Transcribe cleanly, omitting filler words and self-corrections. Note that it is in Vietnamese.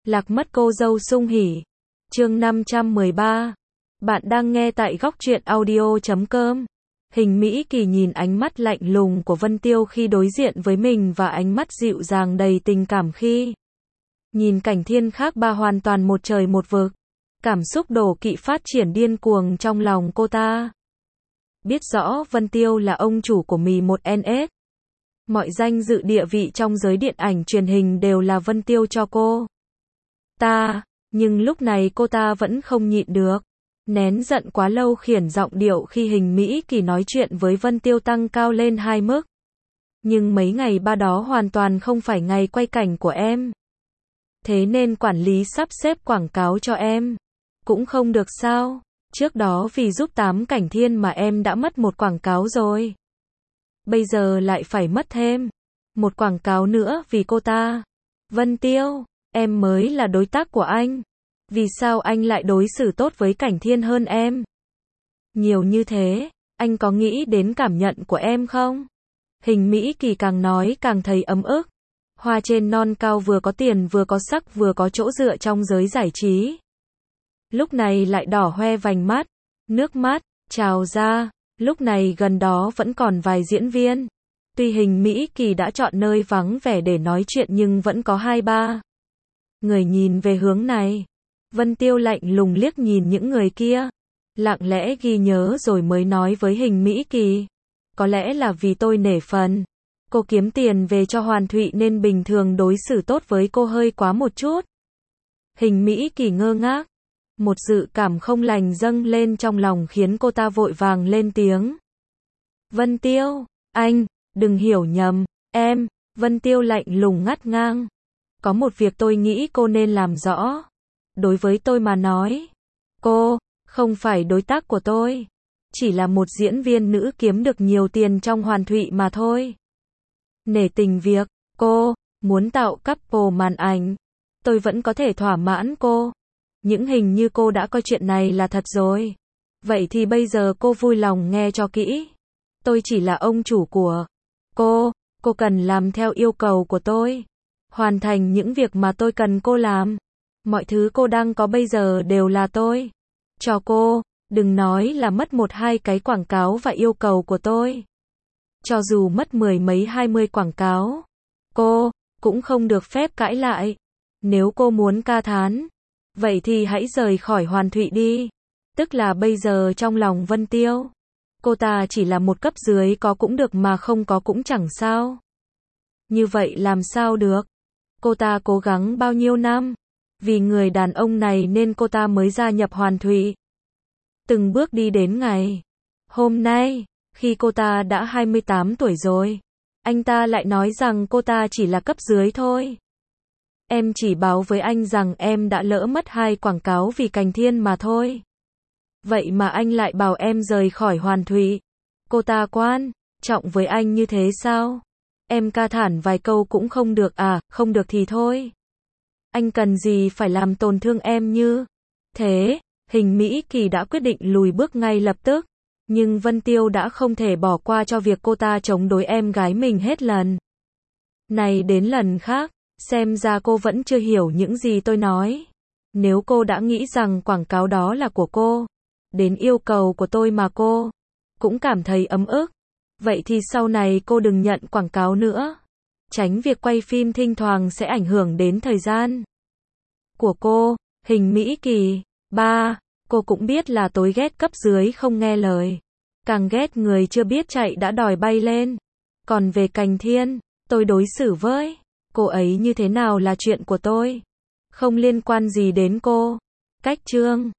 Lạc mất cô dâu sung hỉ. Chương 513. Bạn đang nghe tại góc truyện audio.com. Hình Mỹ Kỳ nhìn ánh mắt lạnh lùng của Vân Tiêu khi đối diện với mình và ánh mắt dịu dàng đầy tình cảm khi nhìn cảnh thiên khác ba hoàn toàn một trời một vực. Cảm xúc đổ kỵ phát triển điên cuồng trong lòng cô ta. Biết rõ Vân Tiêu là ông chủ của mì 1NS. Mọi danh dự địa vị trong giới điện ảnh truyền hình đều là Vân Tiêu cho cô ta, nhưng lúc này cô ta vẫn không nhịn được. Nén giận quá lâu khiển giọng điệu khi Hình Mỹ Kỳ nói chuyện với Vân Tiêu tăng cao lên 2 mức. Nhưng mấy ngày ba đó hoàn toàn không phải ngày quay cảnh của em. Thế nên quản lý sắp xếp quảng cáo cho em cũng không được sao? Trước đó vì giúp 8 cảnh thiên mà em đã mất một quảng cáo rồi. Bây giờ lại phải mất thêm một quảng cáo nữa vì cô ta. Vân Tiêu, em mới là đối tác của anh. Vì sao anh lại đối xử tốt với cảnh thiên hơn em nhiều như thế? Anh có nghĩ đến cảm nhận của em không? Hình Mỹ Kỳ càng nói càng thấy ấm ức. Hoa trên non cao vừa có tiền vừa có sắc vừa có chỗ dựa trong giới giải trí. Lúc này lại đỏ hoe vành mắt, nước mắt trào ra. Lúc này gần đó vẫn còn vài diễn viên. Tuy Hình Mỹ Kỳ đã chọn nơi vắng vẻ để nói chuyện nhưng vẫn có 2-3 người nhìn về hướng này. Vân Tiêu lạnh lùng liếc nhìn những người kia, lặng lẽ ghi nhớ rồi mới nói với Hình Mỹ Kỳ. Có lẽ là vì tôi nể phần cô kiếm tiền về cho Hoàn Thụy nên bình thường đối xử tốt với cô hơi quá một chút. Hình Mỹ Kỳ ngơ ngác. Một dự cảm không lành dâng lên trong lòng khiến cô ta vội vàng lên tiếng. Vân Tiêu, anh, đừng hiểu nhầm, em. Vân Tiêu lạnh lùng ngắt ngang. Có một việc tôi nghĩ cô nên làm rõ. Đối với tôi mà nói, cô không phải đối tác của tôi. Chỉ là một diễn viên nữ kiếm được nhiều tiền trong Hoàn Thụy mà thôi. Nể tình việc cô muốn tạo couple màn ảnh, tôi vẫn có thể thỏa mãn cô. Những hình như cô đã coi chuyện này là thật rồi. Vậy thì bây giờ cô vui lòng nghe cho kỹ. Tôi chỉ là ông chủ của cô cần làm theo yêu cầu của tôi. Hoàn thành những việc mà tôi cần cô làm. Mọi thứ cô đang có bây giờ đều là tôi cho cô. Đừng nói là mất 1-2 cái quảng cáo và yêu cầu của tôi. Cho dù mất 10 mấy 20 quảng cáo, cô cũng không được phép cãi lại. Nếu cô muốn ca thán, vậy thì hãy rời khỏi Hoàn Thụy đi. Tức là bây giờ trong lòng Vân Tiêu, cô ta chỉ là một cấp dưới, có cũng được mà không có cũng chẳng sao. Như vậy làm sao được? Cô ta cố gắng bao nhiêu năm vì người đàn ông này nên cô ta mới gia nhập Hoàn Thụy. Từng bước đi đến ngày hôm nay, khi cô ta đã 28 tuổi rồi, anh ta lại nói rằng cô ta chỉ là cấp dưới thôi. Em chỉ báo với anh rằng em đã lỡ mất 2 quảng cáo vì Cành Thiên mà thôi. Vậy mà anh lại bảo em rời khỏi Hoàn Thụy. Cô ta quan trọng với anh như thế sao? Em ca thản vài câu cũng không được à? Không được thì thôi. Anh cần gì phải làm tổn thương em như thế? Hình Mỹ Kỳ đã quyết định lùi bước ngay lập tức. Nhưng Vân Tiêu đã không thể bỏ qua cho việc cô ta chống đối em gái mình hết lần này đến lần khác. Xem ra cô vẫn chưa hiểu những gì tôi nói. Nếu cô đã nghĩ rằng quảng cáo đó là của cô, đến yêu cầu của tôi mà cô cũng cảm thấy ấm ức, vậy thì sau này cô đừng nhận quảng cáo nữa. Tránh việc quay phim thỉnh thoảng sẽ ảnh hưởng đến thời gian của cô. Hình Mỹ Kỳ. 3. Cô cũng biết là tôi ghét cấp dưới không nghe lời. Càng ghét người chưa biết chạy đã đòi bay lên. Còn về Cành Thiên, tôi đối xử với cô ấy như thế nào là chuyện của tôi. Không liên quan gì đến cô. Cách chương